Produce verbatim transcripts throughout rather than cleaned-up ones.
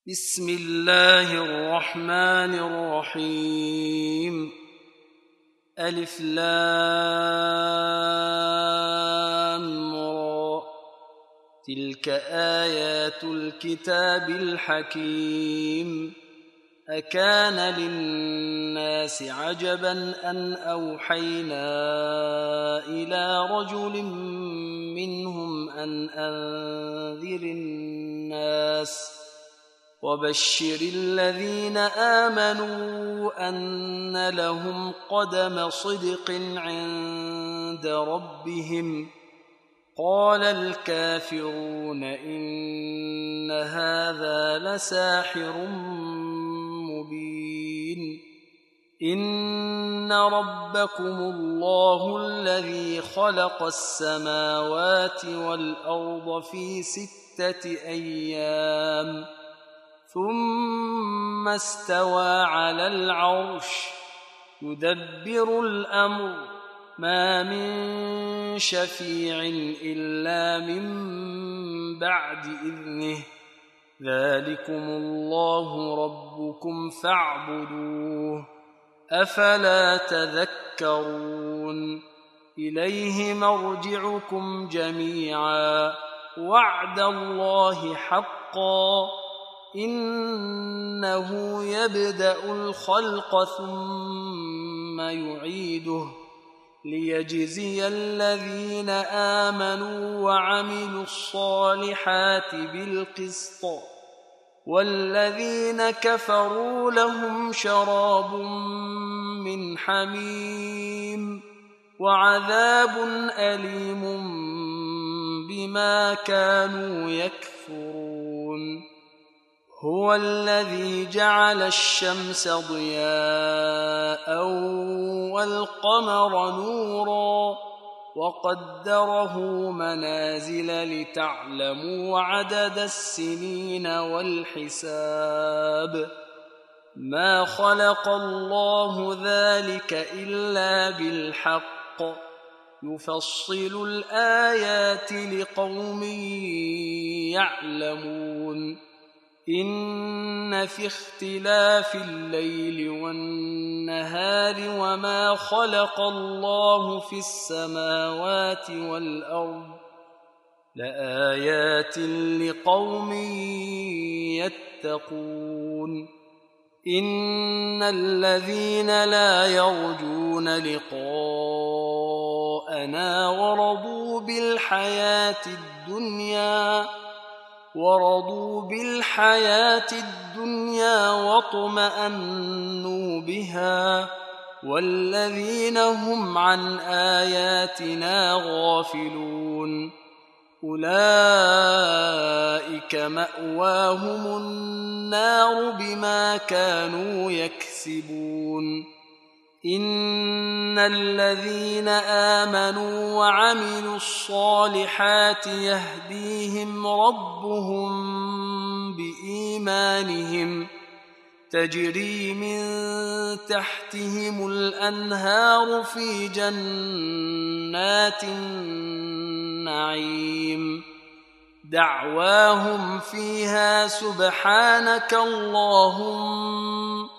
بسم الله الرحمن الرحيم. ألف لام را. تلك آيات الكتاب الحكيم. أكان للناس عجبا أن أوحينا إلى رجل منهم أن أنذر الناس وبشر الذين آمنوا أن لهم قدم صدق عند ربهم. قال الكافرون إن هذا لساحر مبين. إن ربكم الله الذي خلق السماوات والأرض في ستة أيام ثم استوى على العرش يدبر الأمر ما من شفيع إلا من بعد إذنه. ذلكم الله ربكم فاعبدوه أفلا تذكرون. إليه مرجعكم جميعا وعد الله حقا إنه يبدأ الخلق ثم يعيده ليجزي الذين آمنوا وعملوا الصالحات بالقسط والذين كفروا لهم شراب من حميم وعذاب أليم بما كانوا يكفرون. هو الذي جعل الشمس ضياء والقمر نورا وقدره منازل لتعلموا عدد السنين والحساب. ما خلق الله ذلك إلا بالحق يفصل الآيات لقوم يعلمون. إن في اختلاف الليل والنهار وما خلق الله في السماوات والأرض لآيات لقوم يتقون. إن الذين لا يرجون لقاءنا ورضوا بالحياة الدنيا ورضوا بالحياة الدنيا واطمأنوا بها والذين هم عن آياتنا غافلون أولئك مأواهم النار بما كانوا يكسبون. إن الذين آمنوا وعملوا الصالحات يهديهم ربهم بإيمانهم تجري من تحتهم الأنهار في جنات النعيم دعواهم فيها سبحانك اللهم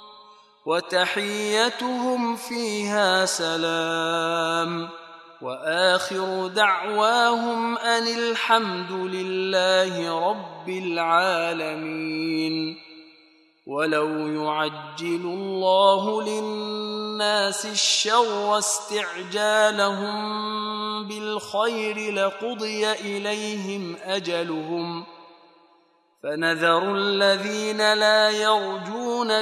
وتحيتهم فيها سلام وآخر دعواهم أن الحمد لله رب العالمين. ولو يعجل الله للناس الشر استعجالهم بالخير لقضي إليهم أجلهم فنذر الذين لا يرجون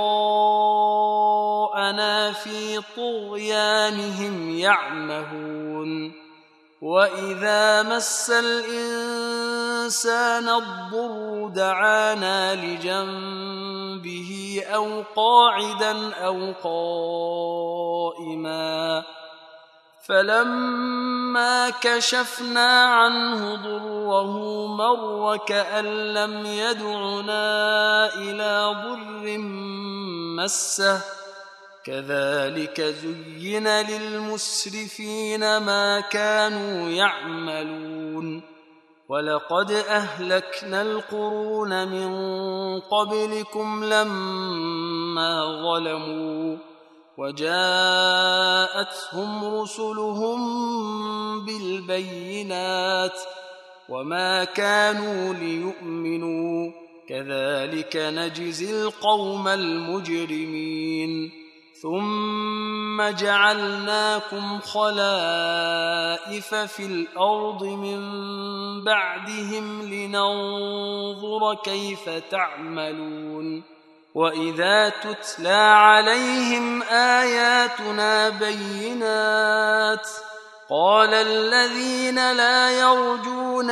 لقاءنا في طغيانهم يعمهون. وإذا مس الإنسان الضر دعانا لجنبه أو قاعدا أو قائما فلما كشفنا عنه ضره مر كأن لم يدعنا إلى ضر مسه كذلك زين للمسرفين ما كانوا يعملون ولقد أهلكنا القرون من قبلكم لما ظلموا وجاءتهم رسلهم بالبينات وما كانوا ليؤمنوا كذلك نجزي القوم المجرمين ثم جعلناكم خلائف في الأرض من بعدهم لننظر كيف تعملون وإذا تتلى عليهم آياتنا بينات قال الذين لا يرجون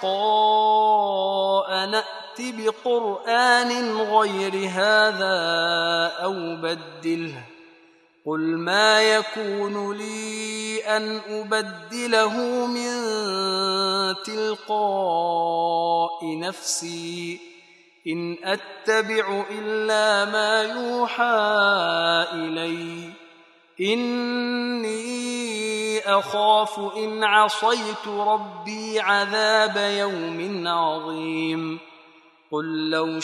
لقاء نأت بقرآن غير هذا أو بدله قل ما يكون لي أن أبدله من تلقاء نفسي إن أتبع إلا ما يوحى إلي إني أخاف إن عصيت ربي عذاب يوم عظيم قل لو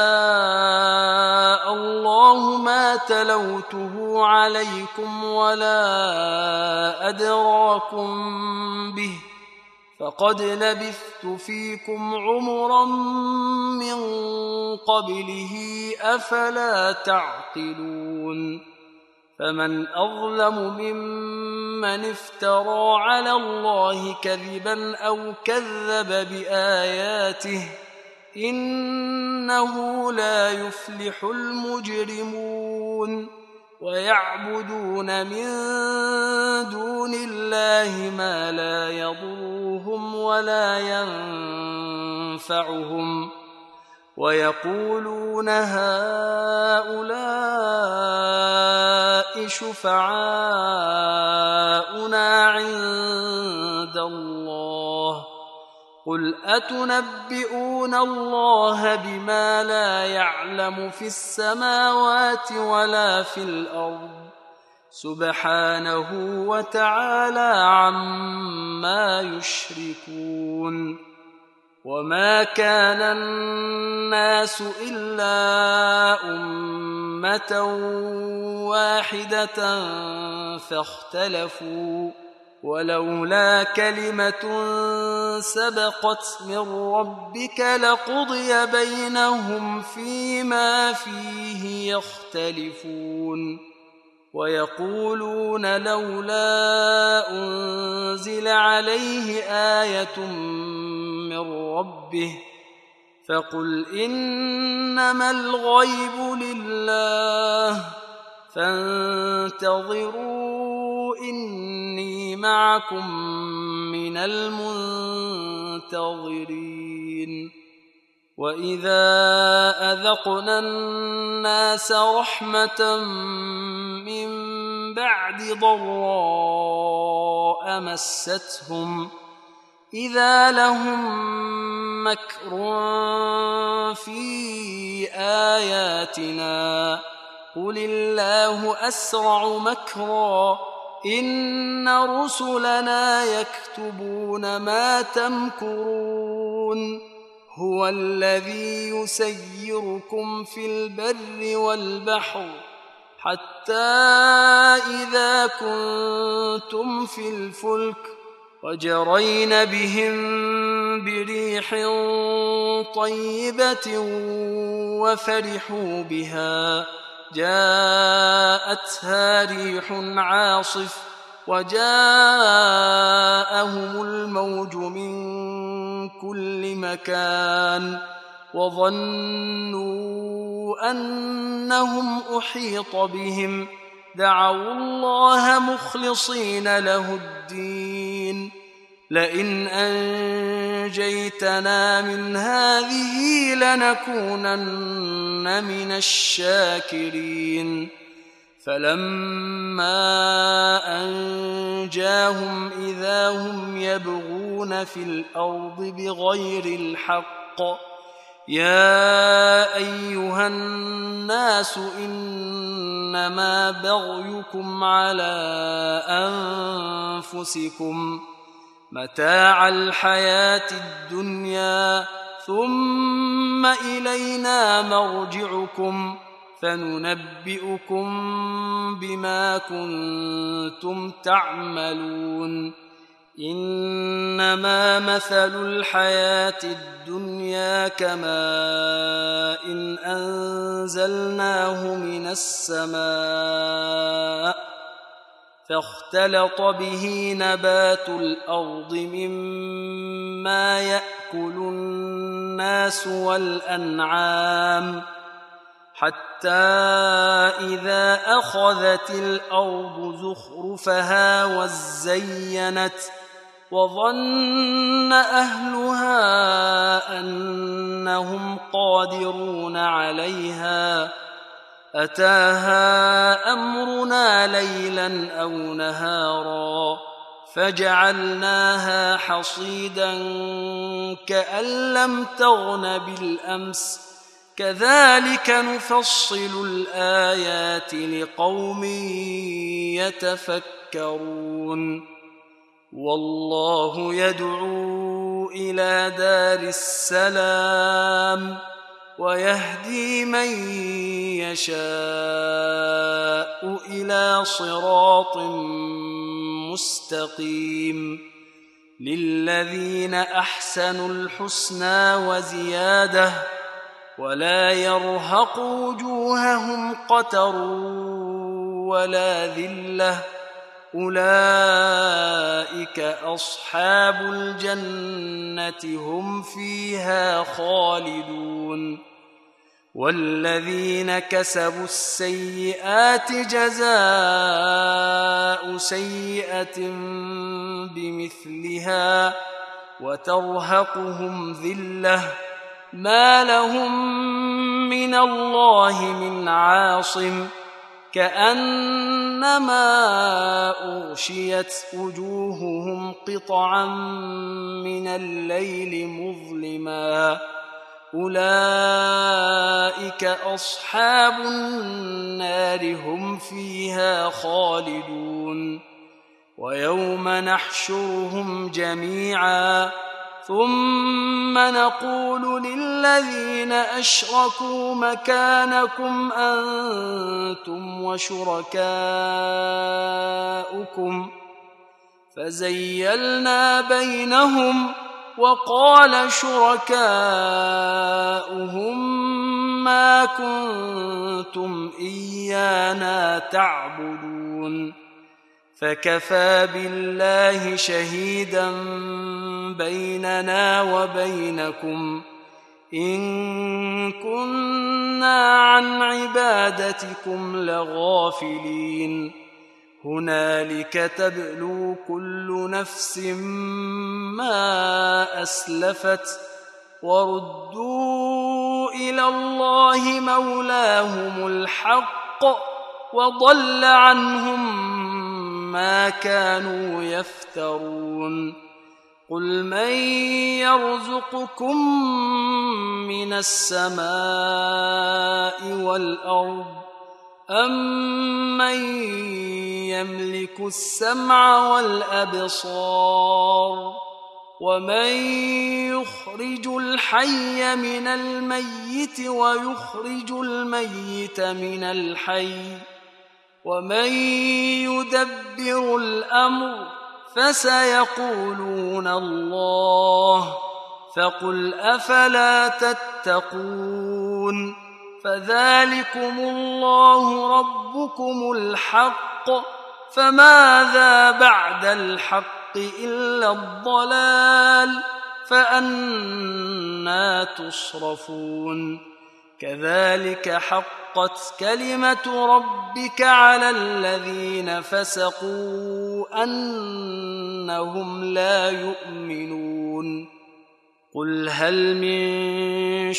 شاء الله ما تلوته عليكم ولا أدراكم به فقد لبثت فيكم عمرا من قبله أفلا تعقلون فمن أظلم ممن افترى على الله كذبا أو كذب بآياته إنه لا يفلح المجرمون ويعبدون من دون الله ما لا يضرهم ولا ينفعهم ويقولون هؤلاء شفعاؤنا عند الله قل أتنبئون الله بما لا يعلم في السماوات ولا في الأرض سبحانه وتعالى عما يشركون وما كان الناس إلا أمة واحدة فاختلفوا ولولا كلمة سبقت من ربك لقضي بينهم فيما فيه يختلفون ويقولون لولا أنزل عليه آية من ربه فقل إنما الغيب لله فانتظروا إني معكم من المنتظرين وإذا أذقنا الناس رحمة من بعد ضراء مستهم إذا لهم مكر في آياتنا قل الله أسرع مكرا إن رسلنا يكتبون ما تمكرون هو الذي يسيركم في البر والبحر حتى إذا كنتم في الفلك وجرين بهم بريح طيبة وفرحوا بها جاءتها ريح عاصف وجاءهم الموج من كل مكان وظنوا أنهم أحيط بهم دعوا الله مخلصين له الدين لئن أنجيتنا من هذه لنكونن من الشاكرين فلما أنجاهم إذا هم يبغون في الأرض بغير الحق يا أيها الناس إنما بغيكم على أنفسكم متاع الحياة الدنيا ثم إلينا مرجعكم فننبئكم بما كنتم تعملون إنما مثل الحياة الدنيا كماء إن أنزلناه من السماء فاختلط به نبات الأرض مما يأكل الناس والأنعام حتى إذا أخذت الأرض زخرفها وزينت وظن أهلها أنهم قادرون عليها أتاها أمرنا ليلا أو نهارا فجعلناها حصيدا كأن لم تغن بالأمس كذلك نفصل الآيات لقوم يتفكرون والله يدعو إلى دار السلام ويهدي من يشاء إلى صراط مستقيم للذين أحسنوا الحسنى وزيادة ولا يرهق وجوههم قتر ولا ذلة أولئك أصحاب الجنة هم فيها خالدون والذين كسبوا السيئات جزاء سيئة بمثلها وترهقهم ذلة ما لهم من الله من عاصم كأنما أغشيت وجوههم قطعا من الليل مظلما أولئك أصحاب النار هم فيها خالدون ويوم نحشرهم جميعا ثم نقول للذين أشركوا مكانكم أنتم وشركاؤكم فزيلنا بينهم وقال شركاؤهم ما كنتم إيانا تعبدون فكفى بالله شهيدا بيننا وبينكم إن كنا عن عبادتكم لغافلين هنالك تبلو كل نفس ما أسلفت وردوا إلى الله مولاهم الحق وضل عنهم ما كانوا يفترون قل من يرزقكم من السماء والأرض أمن يملك السمع والأبصار ومن يخرج الحي من الميت ويخرج الميت من الحي ومن يدبر الأمر فسيقولون الله فقل أفلا تتقون فذلكم الله ربكم الحق فماذا بعد الحق إلا الضلال فأنى تصرفون كذلك حقت كلمة ربك على الذين فسقوا أنهم لا يؤمنون قل هل من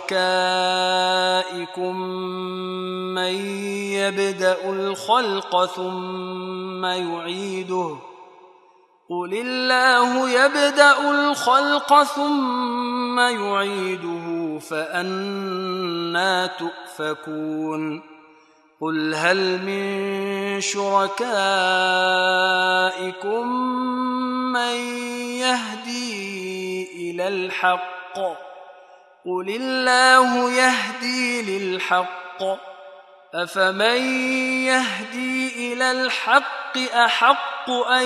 شركائكم من يبدأ الخلق ثم يعيده قل الله يبدأ الخلق ثم يعيده فأنى تؤفكون قل هل من شركائكم من يهدي إلى الحق قل الله يهدي للحق أفمن يهدي إلى الحق أحق أن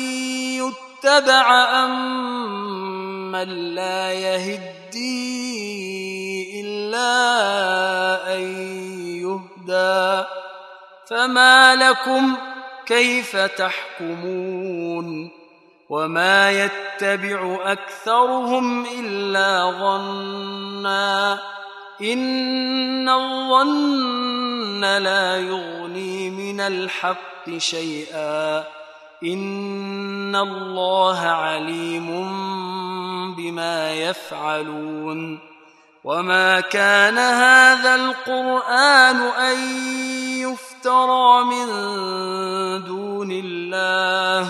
يتبع أم من لا يهدي إلا أن يهدى فما لكم كيف تحكمون وما يتبع أكثرهم إلا ظنا إن الظن لا يغني من الحق شيئا إن الله عليم بما يفعلون وما كان هذا القرآن أن يفترى من دون الله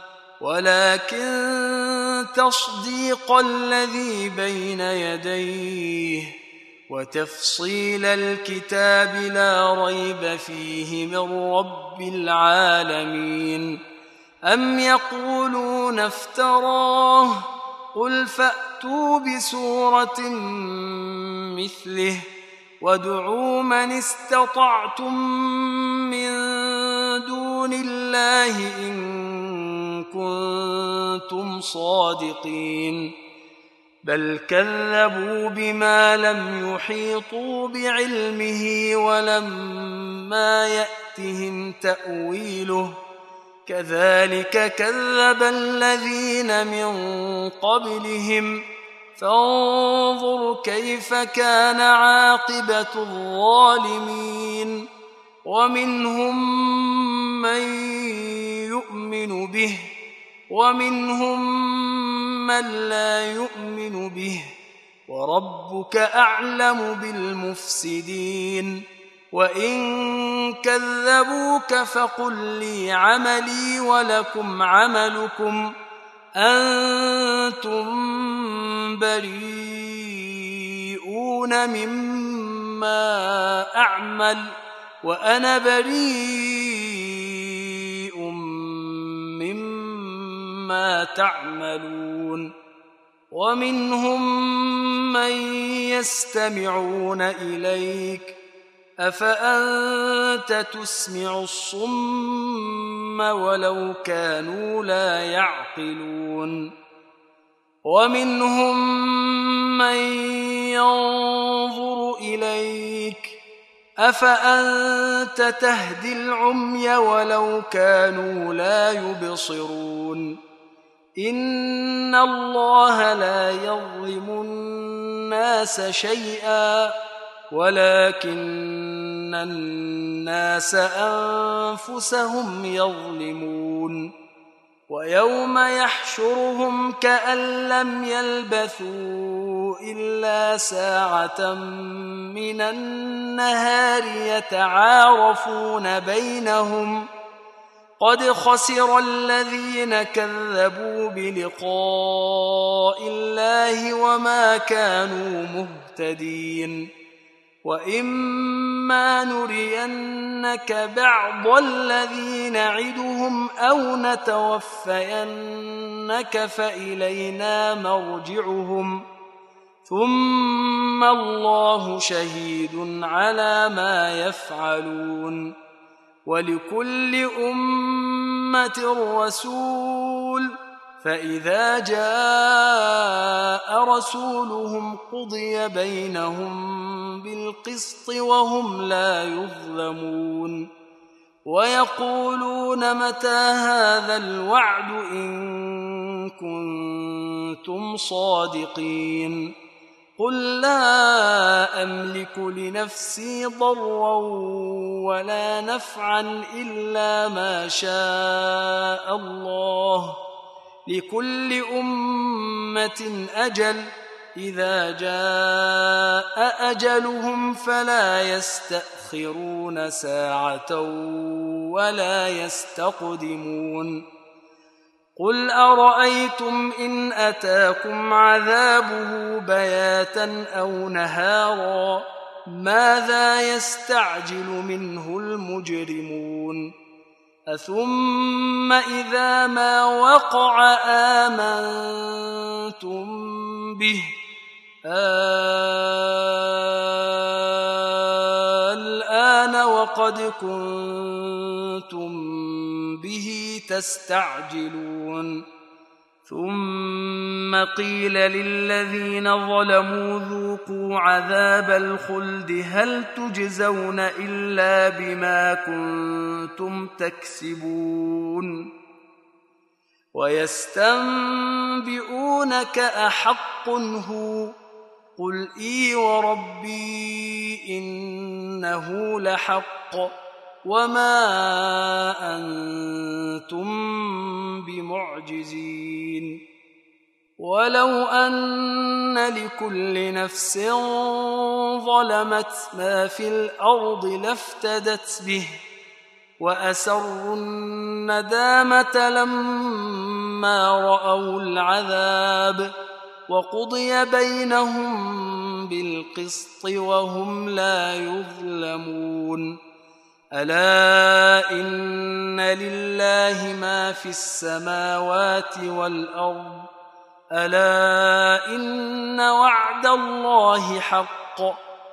ولكن تصديق الذي بين يديه وتفصيل الكتاب لا ريب فيه من رب العالمين أم يقولون افتراه قل فأتوا بسورة مثله وادعوا من استطعتم من دون الله إن كنتم صادقين بل كذبوا بما لم يحيطوا بعلمه ولما يأتهم تأويله كذلك كذب الذين من قبلهم فانظر كيف كان عاقبة الظالمين ومنهم من يؤمن به ومنهم من لا يؤمن به وربك أعلم بالمفسدين وإن كذبوك فقل لي عملي ولكم عملكم أنتم بريئون مما أعمل وأنا بريء مما تعملون ومنهم من يستمعون إليك أفأنت تسمع الصم ولو كانوا لا يعقلون ومنهم من ينظر إليك أفأنت تهدي العمي ولو كانوا لا يبصرون إن الله لا يظلم الناس شيئا ولكن الناس أنفسهم يظلمون ويوم يحشرهم كأن لم يلبثوا إلا ساعة من النهار يتعارفون بينهم قد خسر الذين كذبوا بلقاء الله وما كانوا مهتدين وإما نرينك بعض الذي نعدهم أو نتوفينك فإلينا مرجعهم ثم الله شهيد على ما يفعلون ولكل أمة رسول فإذا جاء رسولهم قضي بينهم بالقسط وهم لا يظلمون ويقولون متى هذا الوعد إن كنتم صادقين قل لا أملك لنفسي ضرا ولا نفعا إلا ما شاء الله لكل أمة أجل إذا جاء أجلهم فلا يستأخرون ساعة ولا يستقدمون قل أرأيتم إن أتاكم عذابه بياتا أو نهارا ماذا يستعجل منه المجرمون أثم إذا ما وقع آمنتم به الآن وقد كنتم به تستعجلون ثم قيل للذين ظلموا ذوقوا عذاب الخلد هل تجزون إلا بما كنتم تكسبون ويستنبئونك أحق هو قل إي وربي إنه لحق وما أنتم بمعجزين ولو أن لكل نفس ظلمت ما في الأرض لافتدت به وأسروا الندامة لما رأوا العذاب وقضي بينهم بالقسط وهم لا يظلمون ألا إن لله ما في السماوات والأرض ألا إن وعد الله حق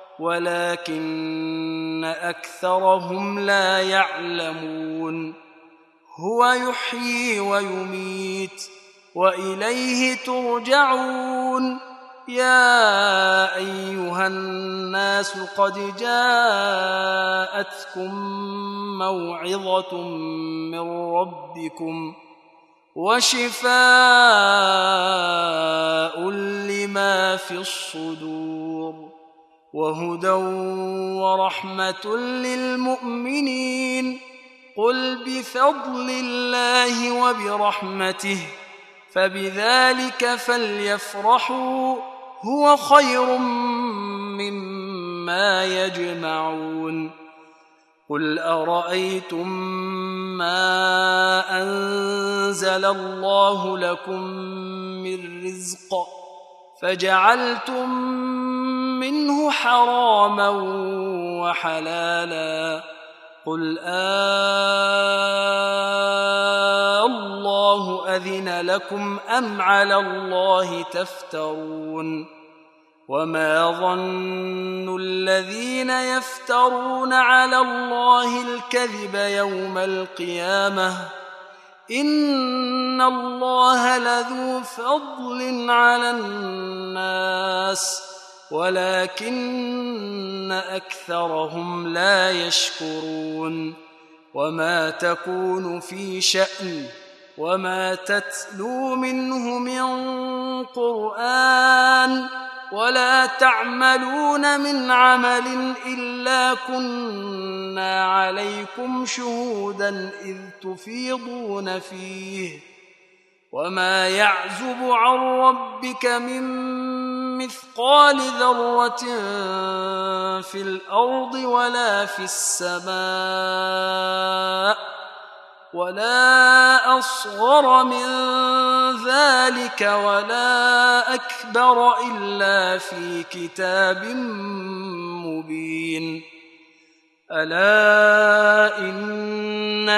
ولكن أكثرهم لا يعلمون هو يحيي ويميت وإليه ترجعون يا أيها الناس قد جاءتكم موعظة من ربكم وشفاء لما في الصدور وهدى ورحمة للمؤمنين قل بفضل الله وبرحمته فبذلك فليفرحوا هو خير مما يجمعون قل أرأيتم ما أنزل الله لكم من رزق فجعلتم منه حراما وحلالا قل آه الله أذن لكم أم على الله تفترون وما ظن الذين يفترون على الله الكذب يوم القيامة إن الله لذو فضل على الناس ولكن أكثرهم لا يشكرون وما تكون في شأن وما تتلو منه من قرآن ولا تعملون من عمل إلا كنا عليكم شهودا إذ تفيضون فيه وما يعزب عن ربك من مثقال ذرة في الأرض ولا في السماء ولا أصغر من ذلك ولا أكبر إلا في كتاب مبين ألا إن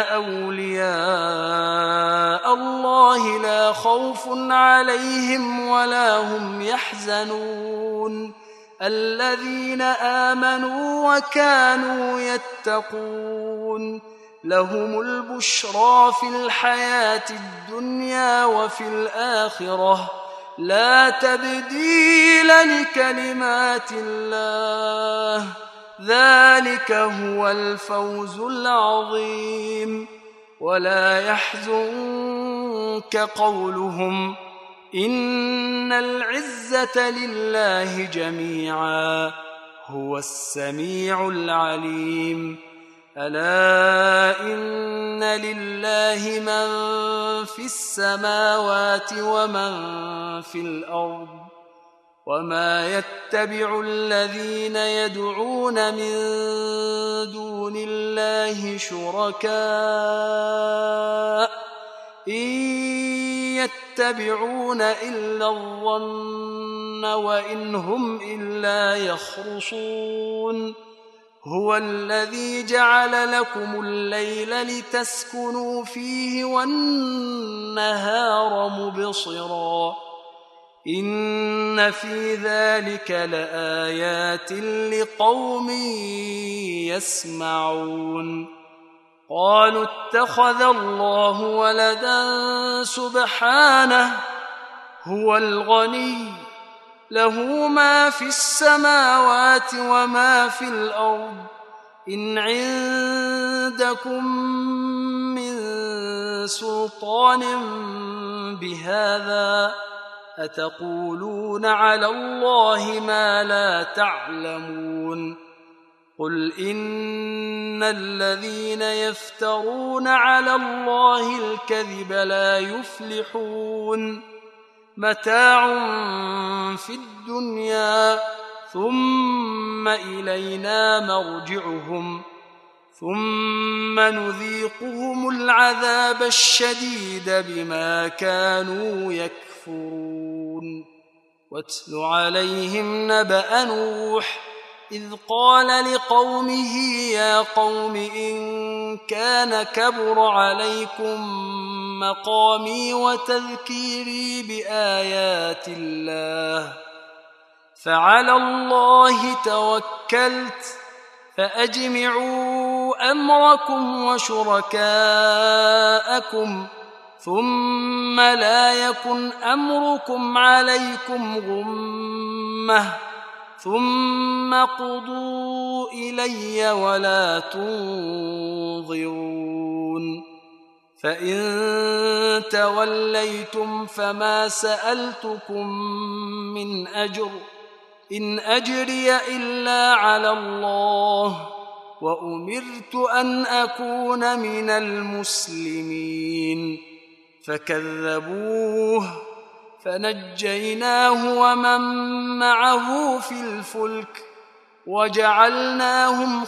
أولياء الله لا خوف عليهم ولا هم يحزنون الذين آمنوا وكانوا يتقون لهم البشرى في الحياة الدنيا وفي الآخرة لا تبديل لكلمات الله ذلك هو الفوز العظيم ولا يحزنك قولهم إن العزة لله جميعا هو السميع العليم ألا إن لله من في السماوات ومن في الأرض وما يتبع الذين يدعون من دون الله شركاء إن يتبعون إلا الظن وإن هم إلا يخرصون هو الذي جعل لكم الليل لتسكنوا فيه والنهار مبصرا إن في ذلك لآيات لقوم يسمعون قالوا اتخذ الله ولدا سبحانه هو الغني له ما في السماوات وما في الأرض إن عندكم من سلطان بهذا أتقولون على الله ما لا تعلمون قل إن الذين يفترون على الله الكذب لا يفلحون متاع في الدنيا ثم إلينا مرجعهم ثم نذيقهم العذاب الشديد بما كانوا يكفرون واتل عليهم نبأ نوح إذ قال لقومه يا قوم إن كان كبر عليكم مقامي وتذكيري بآيات الله فعلى الله توكلت فأجمعوا أمركم وشركاءكم ثم لا يكن أمركم عليكم غمة ثم قضوا إلي ولا تنظرون فإن توليتم فما سألتكم من أجر إن أجري إلا على الله وأمرت أن أكون من المسلمين فكذبوه فنجيناه ومن معه في الفلك وجعلناهم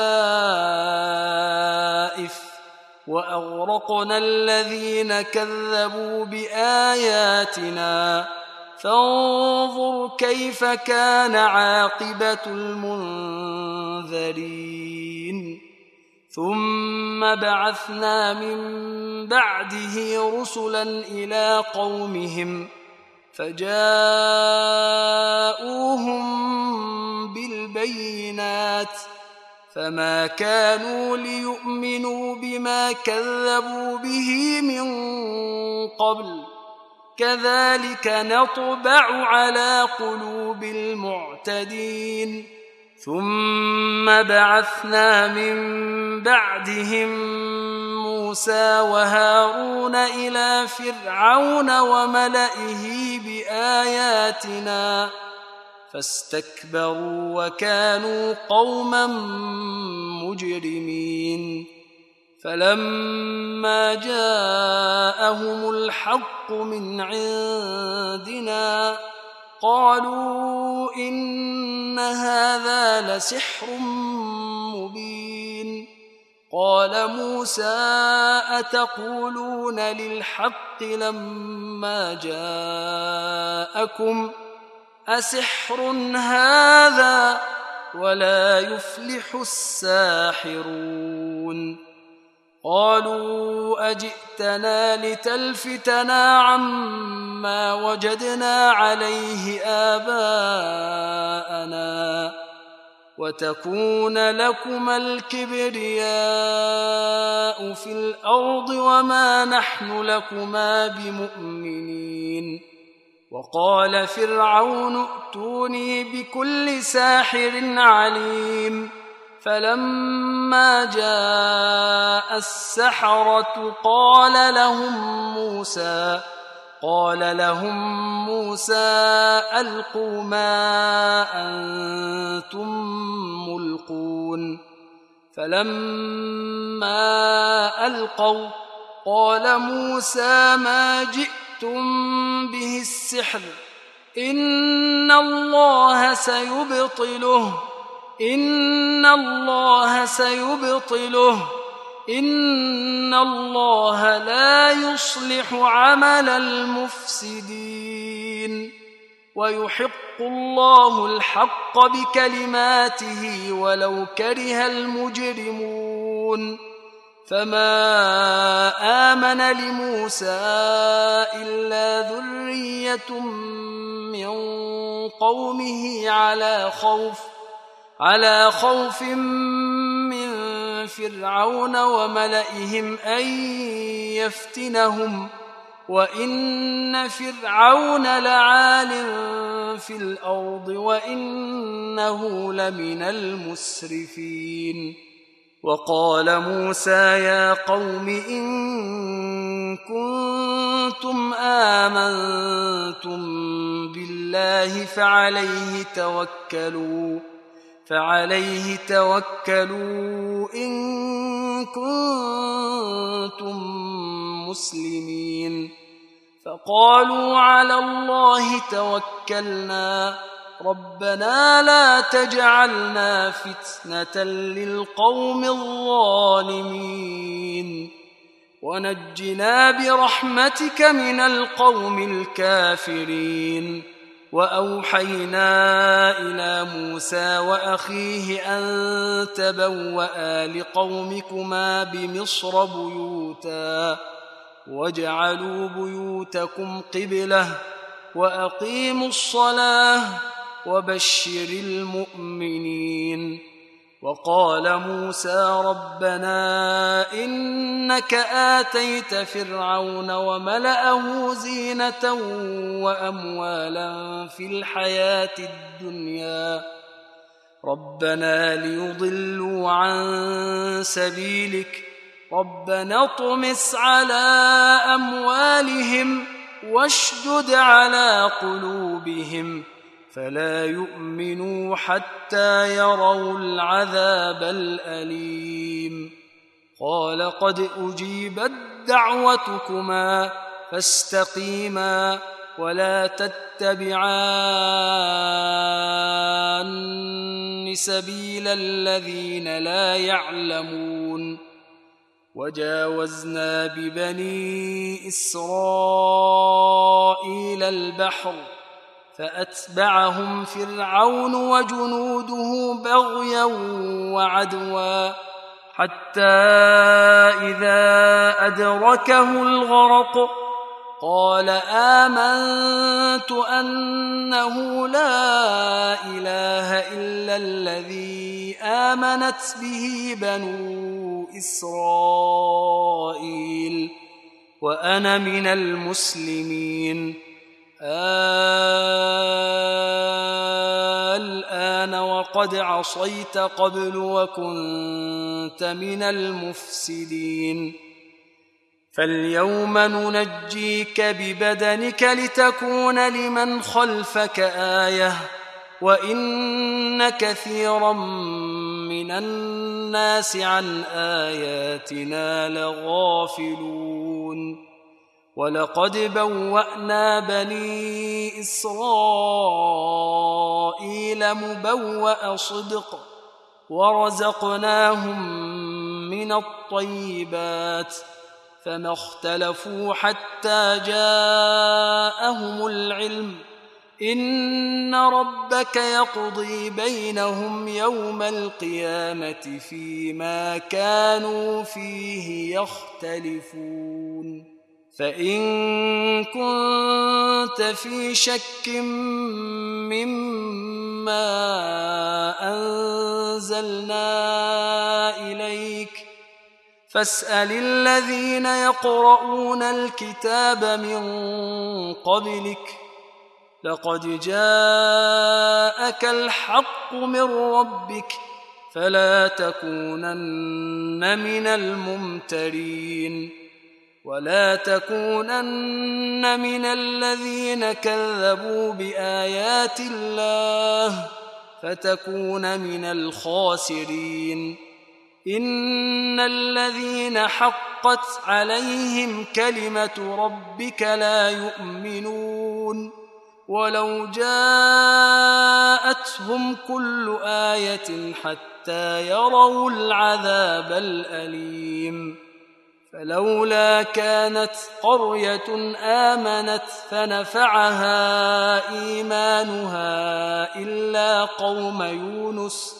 خلائف وأغرقنا الذين كذبوا بآياتنا فانظر كيف كان عاقبة المنذرين ثم بعثنا من بعده رسلا إلى قومهم فجاءوهم بالبينات فما كانوا ليؤمنوا بما كذبوا به من قبل كذلك نطبع على قلوب المعتدين ثم بعثنا من بعدهم موسى وهارون إلى فرعون وملئه بآياتنا فاستكبروا وكانوا قوما مجرمين فلما جاءهم الحق من عندنا قالوا إن هذا لسحر مبين قال موسى أتقولون للحق لما جاءكم أسحر هذا ولا يفلح الساحرون قالوا أجئتنا لتلفتنا عما وجدنا عليه آباءنا وتكون لكما الكبرياء في الأرض وما نحن لكما بمؤمنين وقال فرعون ائتوني بكل ساحر عليم فلما جاء السحرة قال لهم موسى قال لهم موسى ألقوا ما أنتم ملقون فلما ألقوا قال موسى ما جئتم به السحر إن الله سيبطله إن الله سيبطله إن الله لا يصلح عمل المفسدين ويحق الله الحق بكلماته ولو كره المجرمون فما آمن لموسى إلا ذرية من قومه على خوف على خوف من فرعون وملئهم أن يفتنهم وإن فرعون لعال في الأرض وإنه لمن المسرفين وقال موسى يا قوم إن كنتم آمنتم بالله فعليه توكلوا فعليه توكلوا إن كنتم مسلمين فقالوا على الله توكلنا ربنا لا تجعلنا فتنة للقوم الظالمين ونجنا برحمتك من القوم الكافرين وأوحينا إلى موسى وأخيه أن تبوأ لقومكما بمصر بيوتا واجعلوا بيوتكم قبلة وأقيموا الصلاة وبشر المؤمنين وقال موسى ربنا إنك آتيت فرعون وملأه زينة وأموالا في الحياة الدنيا ربنا ليضلوا عن سبيلك ربنا اطمس على أموالهم واشدد على قلوبهم فلا يؤمنوا حتى يروا العذاب الأليم قال قد أجيبت دعوتكما فاستقيما ولا تتبعان سبيل الذين لا يعلمون وجاوزنا ببني إسرائيل البحر فأتبعهم فرعون وجنوده بغيا وعدوا حتى إذا أدركه الغرق قال آمنت أنه لا إله إلا الذي آمنت به بنو إسرائيل وأنا من المسلمين الآن وقد عصيت قبل وكنت من المفسدين فاليوم ننجيك ببدنك لتكون لمن خلفك آية وإن كثيرا من الناس عن آياتنا لغافلون ولقد بوأنا بني إسرائيل مبوأ صدق ورزقناهم من الطيبات فما اختلفوا حتى جاءهم العلم إن ربك يقضي بينهم يوم القيامة فيما كانوا فيه يختلفون فإن كنت في شك مما أنزلنا إليك فاسأل الذين يقرؤون الكتاب من قبلك لقد جاءك الحق من ربك فلا تكونن من الممترين ولا تكونن من الذين كذبوا بآيات الله فتكون من الخاسرين إن الذين حقت عليهم كلمة ربك لا يؤمنون ولو جاءتهم كل آية حتى يروا العذاب الأليم فلولا كانت قرية آمنت فنفعها إيمانها إلا قوم يونس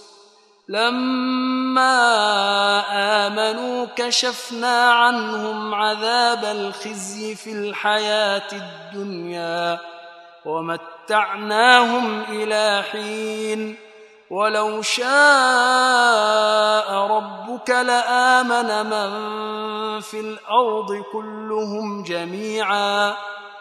لما آمنوا كشفنا عنهم عذاب الخزي في الحياة الدنيا ومتعناهم إلى حين ولو شاء ربك لآمن من في الأرض كلهم جميعا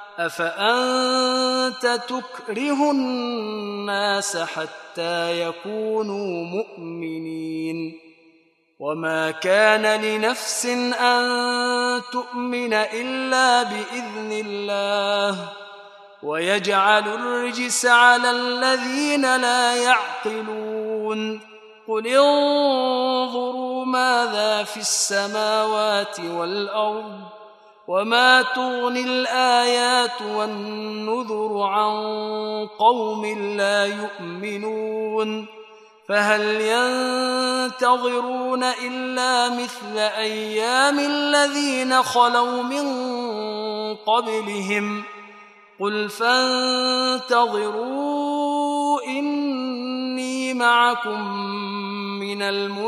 أفأنت تكره الناس حتى يكونوا مؤمنين وما كان لنفس أن تؤمن إلا بإذن الله ويجعل الرجس على الذين لا يعقلون قل انظروا ماذا في السماوات والأرض وما تغني الآيات والنذر عن قوم لا يؤمنون فهل ينتظرون إلا مثل أيام الذين خلوا من قبلهم قل فانتظروا إني معكم من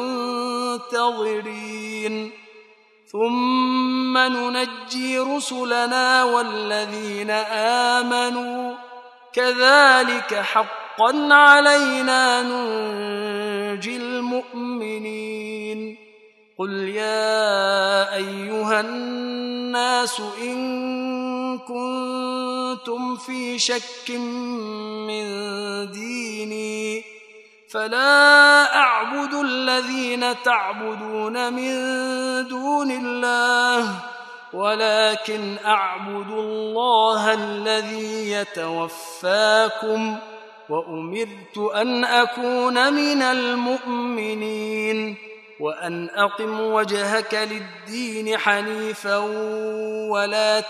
المنتظرين ثم ننجي رسلنا والذين آمنوا كذلك حقا علينا ننجي المؤمنين قل يا أيها الناس إن كنتم في شك من ديني فلا أعبد الذين تعبدون من دون الله ولكن أعبد الله الذي يتوفاكم وأمرت أن أكون من المؤمنين وأن أقم وجهك للدين حنيفا ولا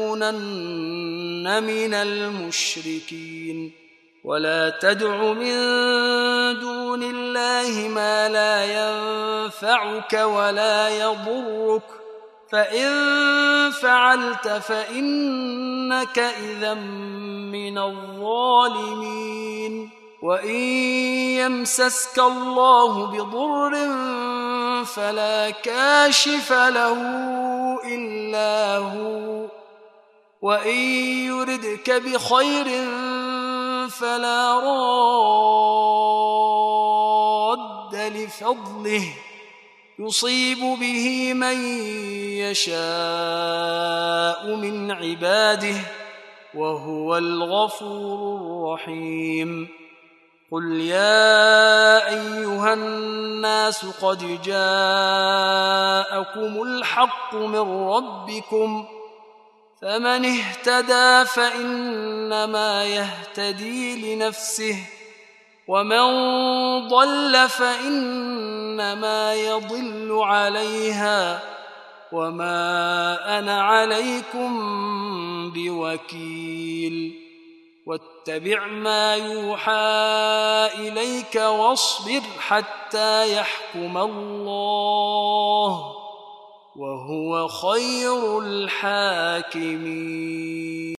تكونن من المشركين ولا تدع من دون الله ما لا ينفعك ولا يضرك فإن فعلت فإنك إذا من الظالمين وإن يمسسك الله بضر فلا كاشف له إلا هو وإن يردك بخير فلا راد لفضله يصيب به من يشاء من عباده وهو الغفور الرحيم قل يا أيها الناس قد جاءكم الحق من ربكم فمن اهتدى فإنما يهتدي لنفسه ومن ضل فإنما يضل عليها وما أنا عليكم بوكيل واتبع ما يوحى إليك واصبر حتى يحكم الله وهو خير الحاكمين.